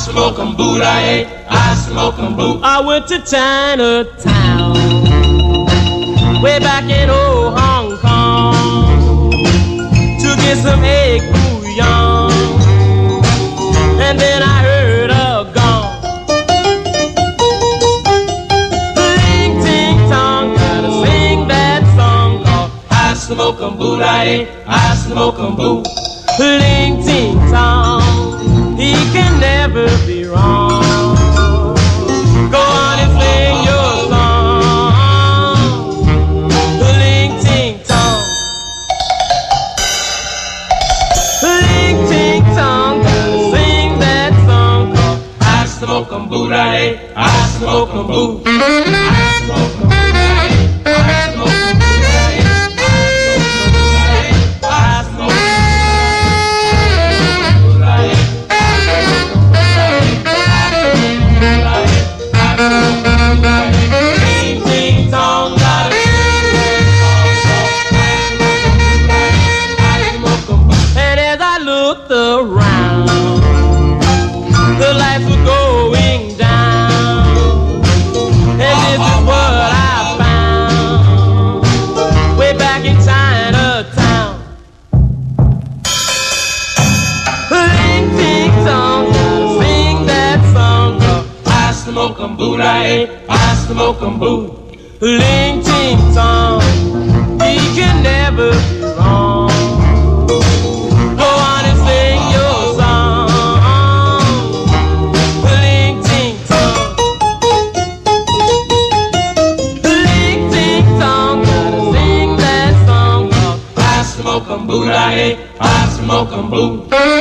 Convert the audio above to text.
smoke 'em boot, I smoke 'em boot. I went to Chinatown, way back in old Hong Kong, to get some egg bouillon, and then I heard a gong. Ling ting tong, gotta sing that song called I smoke 'em boot, I smoke 'em boot. Ling ting tong, he can never be wrong. Go on and sing your song, ling ting tong. Ling ting tong, gotta sing that song called I smoke 'em boot, I smoke 'em boot. I smoke 'em boot, I smoke 'em boot. And as I looked around, the lights were going down, and this is what I found way back in Chinatown. Ling ting tong, sing that song called I smoke 'em boot, I smoke 'em boot. Ling ting tong, he can never be wrong. Go on and sing your song, ling ting tong. Ling ting tong, gotta sing that song called I smoke 'em boot, I smoke 'em boot.